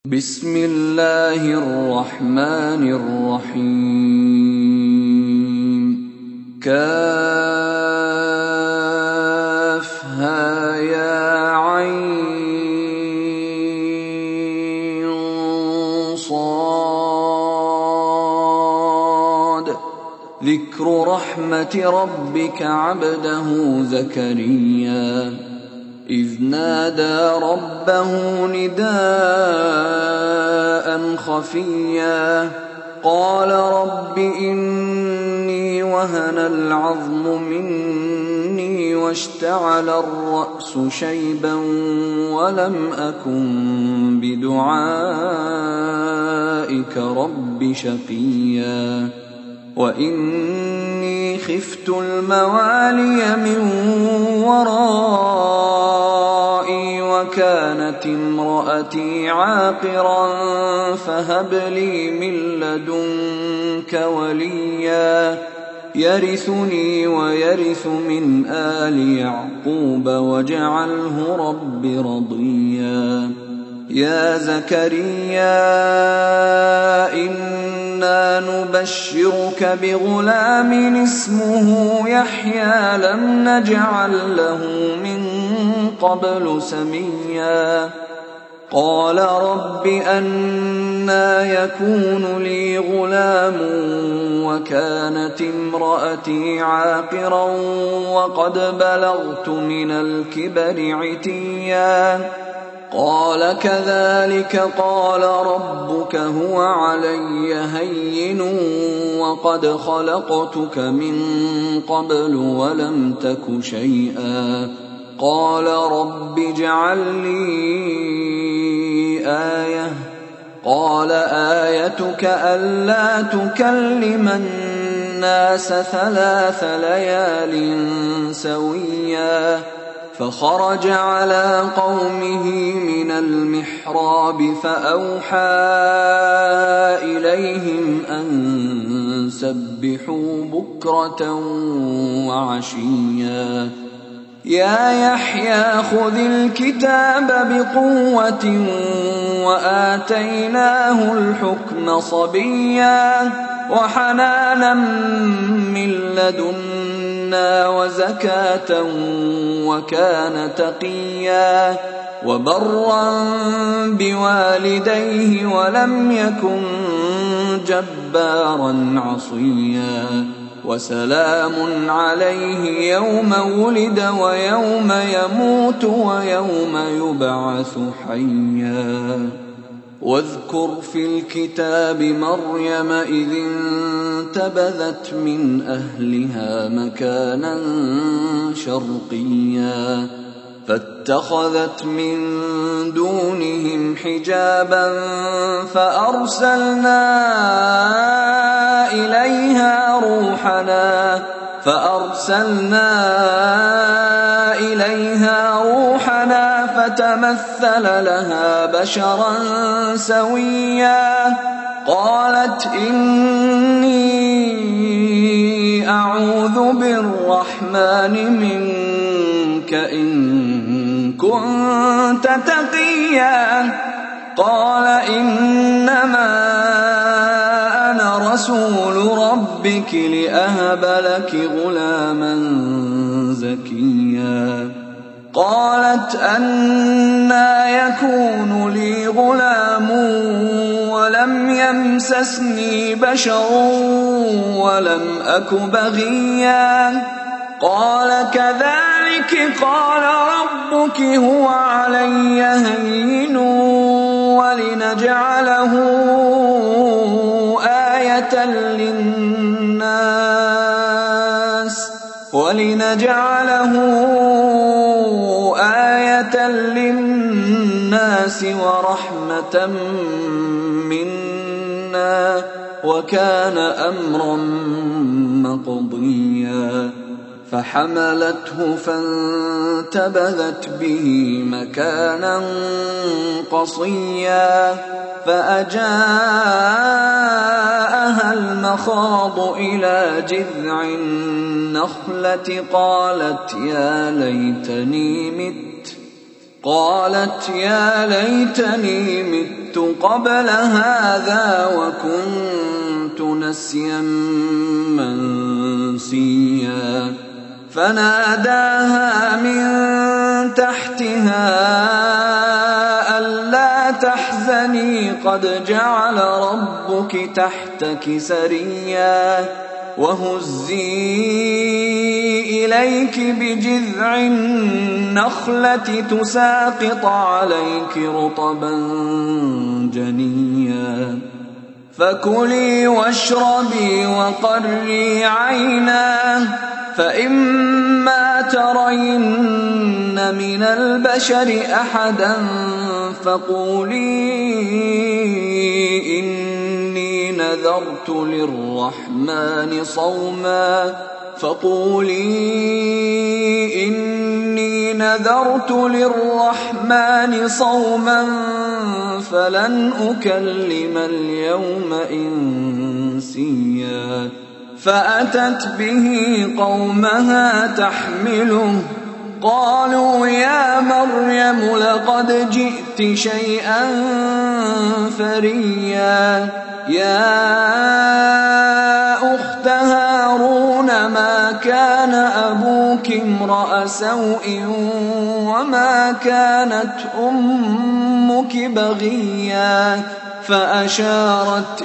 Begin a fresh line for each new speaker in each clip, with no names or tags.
بسم الله الرحمن الرحيم. كافها يا عين صاد. ذكر رحمة ربك عبده زكريا إذ نادى ربه نداء خفيا قال رب إني وهن العظم مني واشتعل الرأس شيبا ولم أكن بدعائك رب شقيا وإني خفت الموالي من ورائي وكانت امرأتي عاقرا فهب لي من لدنك وليا يرثني ويرث من آل يعقوب واجعله رب رضيا. يا زكريا إنا نبشرك بغلام اسمه يحيى لم نجعل له من قبل سميا. قال رب أنى يكون لي غلام وكانت امرأتي عاقرا وقد بلغت من الكبر عتيا. قال كذلك قال ربك هو علي هين وقد خلقتك من قبل ولم تك شيئا. قال رب اجعل لي آية. قال آيتك ألا تكلم الناس 3 ليال سويا. فخرج على قومه من المحراب فأوحى إليهم أن سبحوا بكرة وعشيا. يا يحيى خذ الكتاب بقوة وآتيناه الحكم صبيا وحنانا من لدنا وزكاة وكان تقيا وبرا بوالديه ولم يكن جبارا عصيا. وسلام عليه يوم ولد ويوم يموت ويوم يبعث حيا. واذكر في الكتاب مريم إذ انتبذت من أهلها مكانا شرقيا فاتخذت من دونهم حجابا فأرسلنا إليها روحنا فتمثل لها بشرا سويا. قالت إني أعوذ بالرحمن منك إن كنت تقيا. قال إنما أنا رسول ربك لأهب لك غلاما زكيا. قالت أنى يكون لي غلام ولم يمسسني بشر ولم أك بغيا. قال كذلك قال ربك هو علي هين ولنجعله آية للناس ورحمة منا وكان أمرا مقضيا. فحملته فانتبذت به مكانا قصيا فأجاءها المخاض إلى جذع النخلة قالت قالت يا ليتني مت قبل هذا وكنت نسيا منسيا فناداها من تحتها ألا تحزني قد جعل ربك تحتك سريا وهزي إليك بجذع النخلة تساقط عليك رطبا جنيا فكلي واشربي وقري عينا فإما ترين من البشر أحدا فقولي إني نذرت للرحمن صوما فلن أكلم اليوم إنسيا فأتت به قومها تحمله قالوا يا مريم لقد جئت شيئا فريا يا أخت هارون ما كان أبوك امرأ سوء وما كانت أمك بغيا فأشارت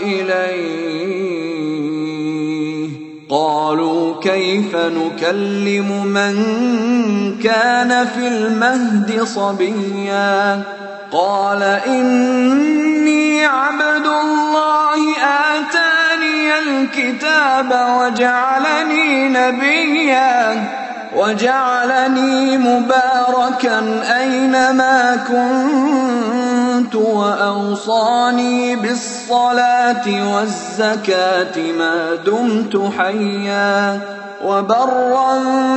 إليه قالوا كيف نكلم من كان في المهد صبيا قال إني عبد الله آتاني الكتاب وجعلني نبيا وجعلني مباركا أينما كنت وأوصاني بالصلاة والزكاة ما دمت حيا وبرا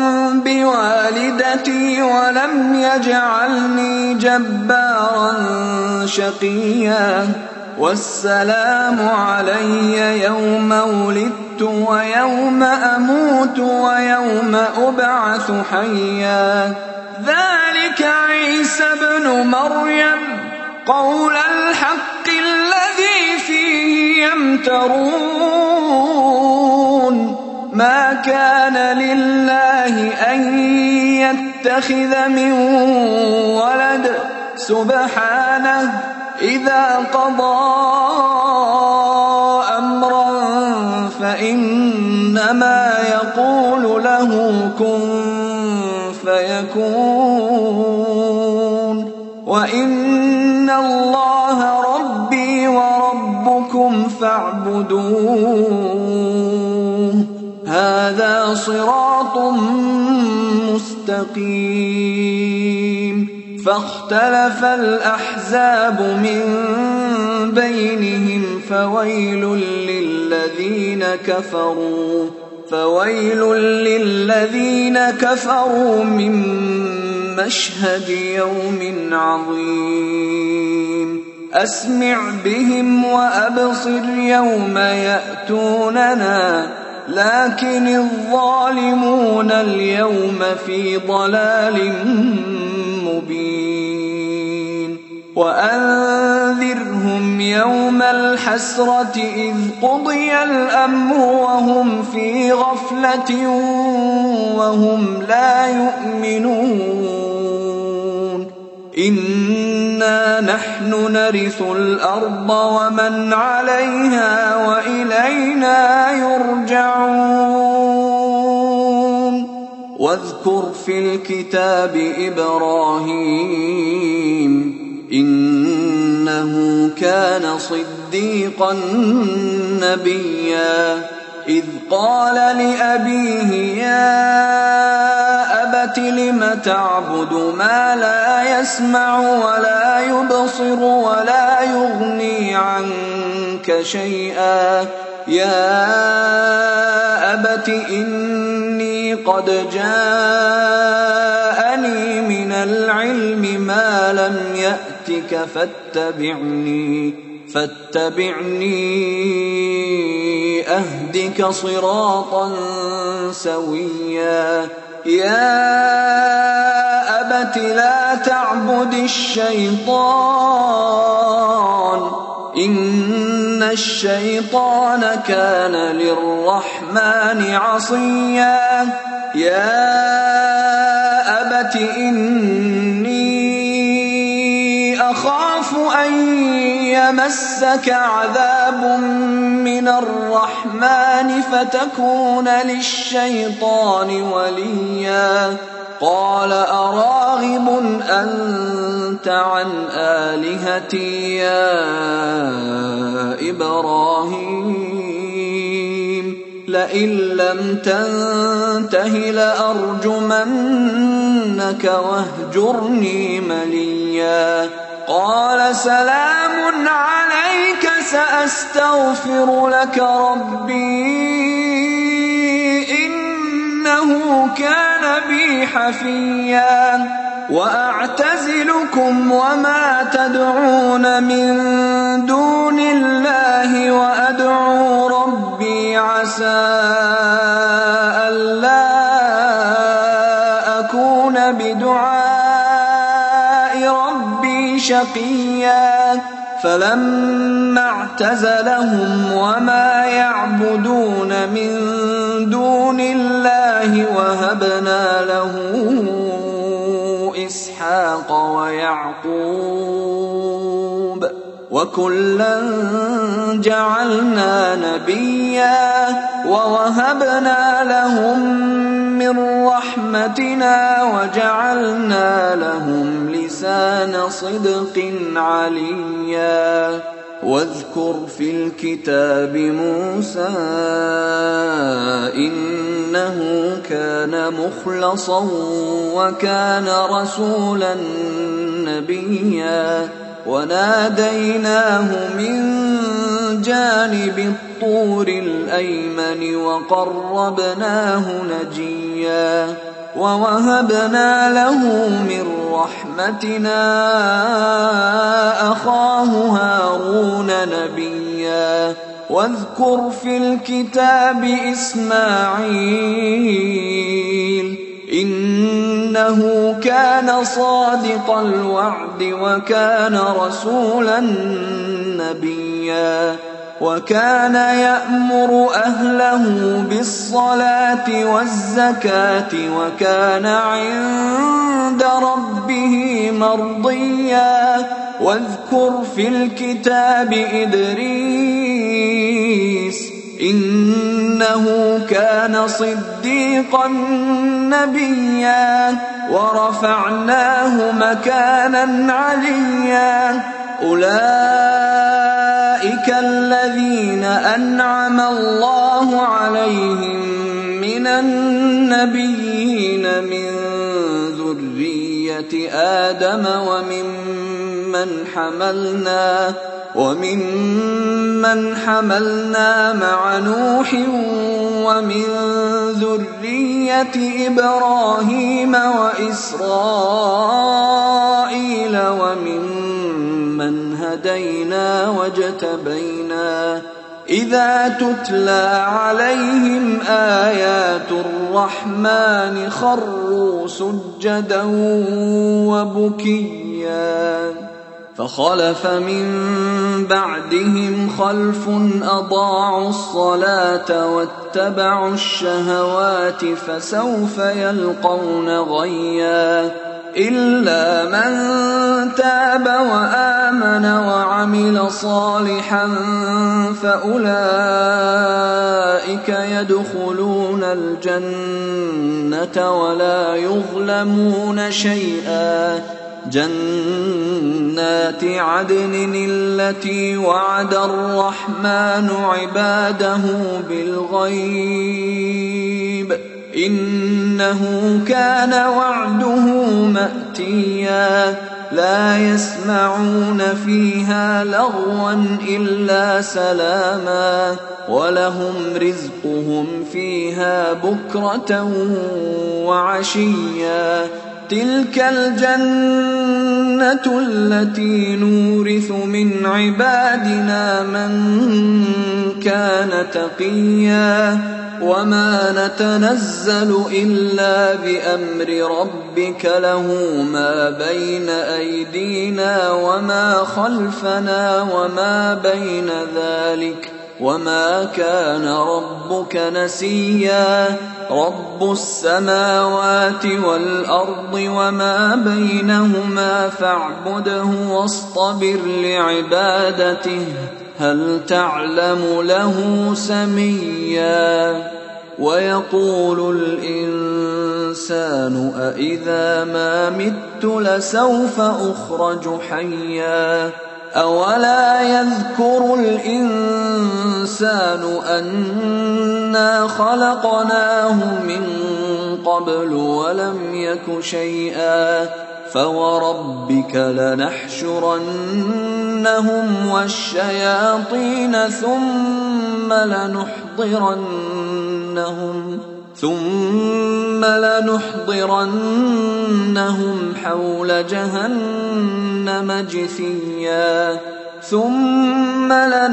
بوالدتي ولم يجعلني جبارا شقيا والسلام علي يوم ولدت ويوم أموت ويوم أبعث حيا ذلك عيسى ابن مريم قول الحق الذي فيه يمترون ما كان لله أن يتخذ من ولد سبحانه إذا قضى أمرا فإنما يقول له كن فيكون وإن الله ربي وربكم فاعبدوه هذا صراط مستقيم فاختلف الأحزاب من بينهم فويل للذين كفروا من مشهد يوم عظيم أسمع بهم وأبصر يوم يأتوننا لكن الظالمون اليوم في ضلال مبين وأنذرهم يوم الحسرة إذ قضي الأمر وهم في غفلة وهم لا يؤمنون إنا نحن نرث الأرض ومن عليها وإلينا يرجعون واذكر في الكتاب إبراهيم إنه كان صديقا نبيا إذ قال لأبيه يا أبت لم تعبد ما لا يسمع ولا يبصر ولا يغني عنك شيئا يا أبت إني قد جاءني من العلم ما لم يأتك فاتبعني أهدك صراطا سويا يا أبت لا تعبد الشيطان إن الشيطان كان للرحمن عصيا يا أبت إني أخاف أن يمسك عذاب من الرحمن فتكون للشيطان وليا قال أراغب أنت عن آلهتي يا إبراهيم لئن لم تنته لأرجمنك واهجرني مليا قال سلام عليك سأستغفر لك ربي إنه كان بي حفيا وأعتزلكم وما تدعون من دون الله وأدعو ربي عسى ألا أكون بدعاء ربي شقيا فلما اعتزلهم وما يعبدون من دون الله وهبنا له إسحاق ويعقوب وكلا جعلنا نبيا ووهبنا لهم من رحمتنا وجعلنا لهم لسان صدق عليا واذكر في الكتاب موسى إنه كان مخلصا وكان رسولا نبيا وناديناه من جانب الطور الأيمن وقربناه نجيا ووهبنا له من رحمتنا أخاه هارون نبيا واذكر في الكتاب إسماعيل إنه كان صادق الوعد وكان رسولا نبيا وكان يأمر أهله بالصلاة والزكاة وكان عند ربه مرضيا واذكر في الكتاب إدريس إنه كان صديقا نبيا ورفعناه مكانا عليا أولئك الذين أنعم الله عليهم من النبيين من ذرية آدم وممن حملنا مع نوح ومن ذرية إبراهيم وإسرائيل وممن هدينا واجتبينا إذا تتلى عليهم آيات الرحمن خروا سجدا وبكيا فخلف من بعدهم خلف أضاعوا الصلاة واتبعوا الشهوات فسوف يلقون غيا إلا من تاب وآمن وعمل صالحا فأولئك يدخلون الجنة ولا يظلمون شيئا جنات عدن التي وعد الرحمن عباده بالغيب إنه كان وعده مأتيا لا يسمعون فيها لغوا إلا سلاما ولهم رزقهم فيها بكرة وعشيا تلك الجنة التي نورث من عبادنا من كان تقيا وما نتنزل إلا بأمر ربك له ما بين أيدينا وما خلفنا وما بين ذلك وما كان ربك نسيا رب السماوات والأرض وما بينهما فاعبده واصطبر لعبادته هل تعلم له سميا ويقول الإنسان أإذا ما مت لسوف أخرج حيا أولا يذكر الإنسان أنا خلقناه من قبل ولم يك شيئا فوربك لنحشرنهم والشياطين ثم لنحضرنهم حول جهنم جثيا ثم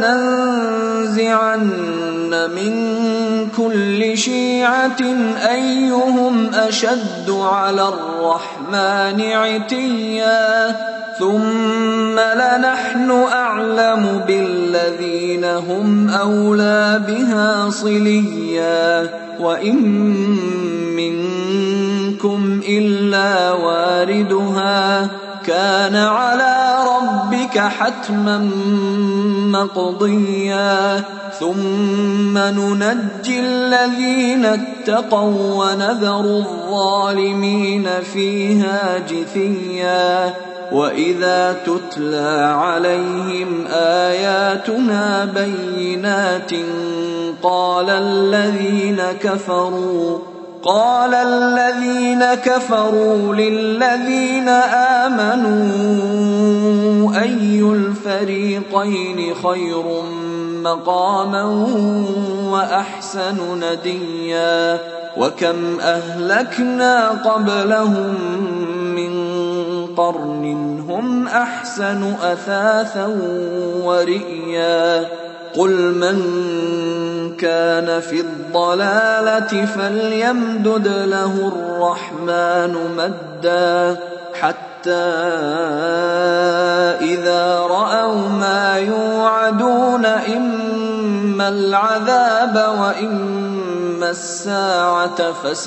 لننزعن من كل شيعة أيهم أشد على الرحمن عتيا ثم لنحن أعلم بالذين هم أولى بها صليا وإن منكم إلا واردها كان على ربك حتما مقضيا ثم ننجي الذين اتقوا ونذر الظالمين فيها جثيا وإذا تتلى عليهم آياتنا بينات قال الذين كفروا للذين آمنوا أي الفريقين خير مقاما وأحسن نديا وكم أهلكنا قبلهم من قرن هم أحسن أثاثا ورئيا قل من كان في الضلالة فليمدد له الرحمن مدا حتى إذا رأوا ما يوعدون إما العذاب وإما الساعة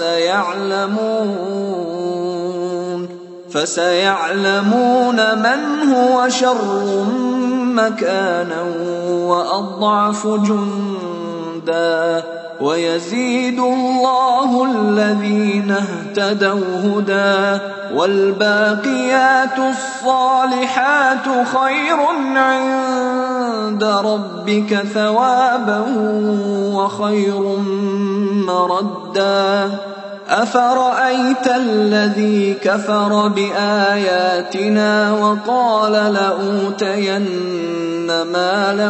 فسيعلمون من هو شر مكانا وأضعف جندا ويزيد الله الذين اهتدوا هدى والباقيات الصالحات خير عند ربك ثوابا وخير مردا أفرأيت الذي كفر بآياتنا وقال لأوتين مالا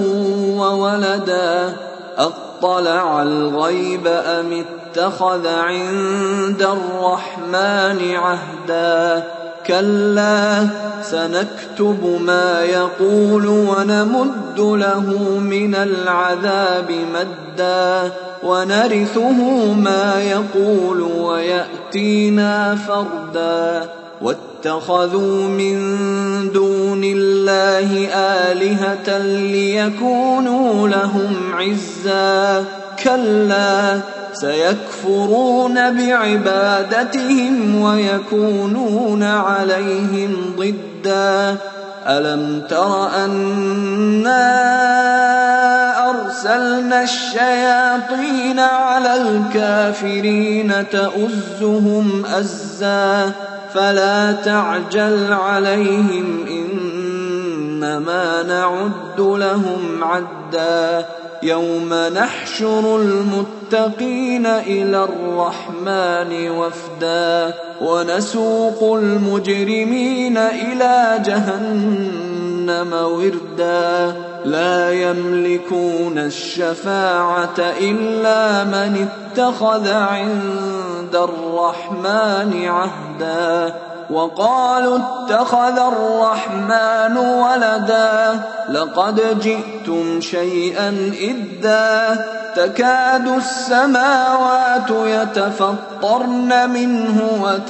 وولدا أطلع الغيب أم اتخذ عند الرحمن عهدا كلا سنكتب ما يقول ونمد له من العذاب مدا ونرثه ما يقول ويأتينا فردا واتخذوا من دون الله آلهة ليكونوا لهم عزا كلا سيكفرون بعبادتهم ويكونون عليهم ضدا ألم تر أنا أرسلنا الشياطين على الكافرين تؤزهم أزا فلا تعجل عليهم إنما نعد لهم عدا يوم نحشر المتقين إلى الرحمن وفدا ونسوق المجرمين إلى جهنم وردا لا يملكون الشفاعة إلا من اتخذ عند الرحمن عهدا وقالوا اتخذ الرحمن ولدا لقد جئتم شيئا إدا تكاد السماوات يتفطرن منه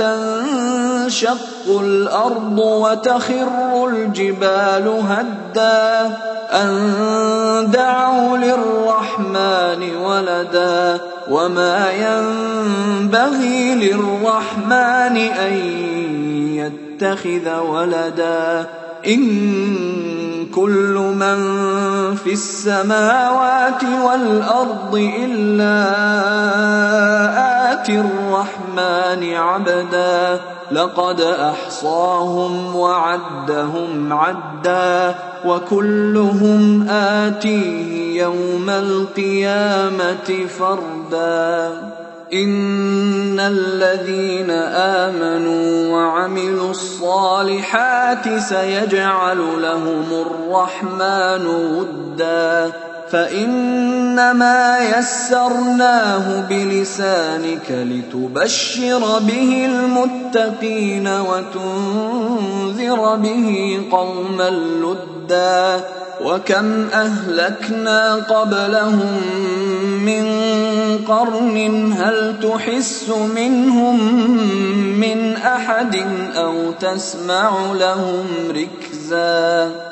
وتنشق الأرض وتخر الجبال هدا أن دعوا للرحمن ولدا وما ينبغي للرحمن أن يتخذ ولدا إن كل من في السماوات والأرض إلا آتي الرحمن عبدا لقد أحصاهم وعدهم عدا وكلهم آتيه يوم القيامة فردا إن الذين آمنوا وعملوا الصالحات سيجعل لهم الرحمن ودا فإنما يسرناه بلسانك لتبشر به المتقين وتنذر به قوما لدا وكم أهلكنا قبلهم من قرن هل تحس منهم من أحد أو تسمع لهم ركزا